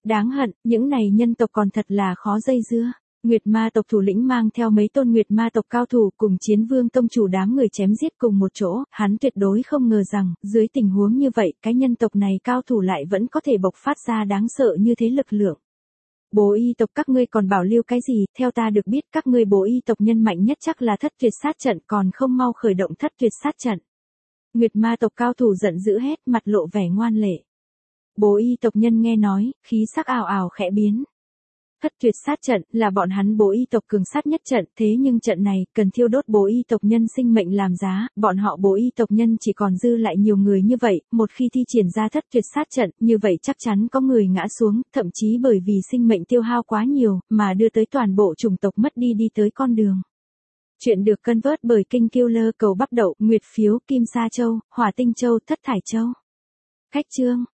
Đáng hận, những này nhân tộc còn thật là khó dây dưa. Nguyệt ma tộc thủ lĩnh mang theo mấy tôn Nguyệt ma tộc cao thủ cùng Chiến Vương tông chủ đám người chém giết cùng một chỗ, hắn tuyệt đối không ngờ rằng, dưới tình huống như vậy, cái nhân tộc này cao thủ lại vẫn có thể bộc phát ra đáng sợ như thế lực lượng. Bố y tộc các ngươi còn bảo lưu cái gì, theo ta được biết các ngươi bố y tộc nhân mạnh nhất chắc là thất tuyệt sát trận, còn không mau khởi động thất tuyệt sát trận. Nguyệt ma tộc cao thủ giận dữ hết, mặt lộ vẻ ngoan lệ. Bố y tộc nhân nghe nói, khí sắc ào ào khẽ biến. Thất tuyệt sát trận là bọn hắn bố y tộc cường sát nhất trận, thế nhưng trận này cần thiêu đốt bố y tộc nhân sinh mệnh làm giá, bọn họ bố y tộc nhân chỉ còn dư lại nhiều người như vậy, một khi thi triển ra thất tuyệt sát trận, như vậy chắc chắn có người ngã xuống, thậm chí bởi vì sinh mệnh tiêu hao quá nhiều, mà đưa tới toàn bộ chủng tộc mất đi tới con đường. Chuyện được cân vớt bởi King Killer cầu bắp đậu, Nguyệt phiếu, Kim Sa Châu, Hỏa Tinh Châu, Thất Thải Châu. Khách chương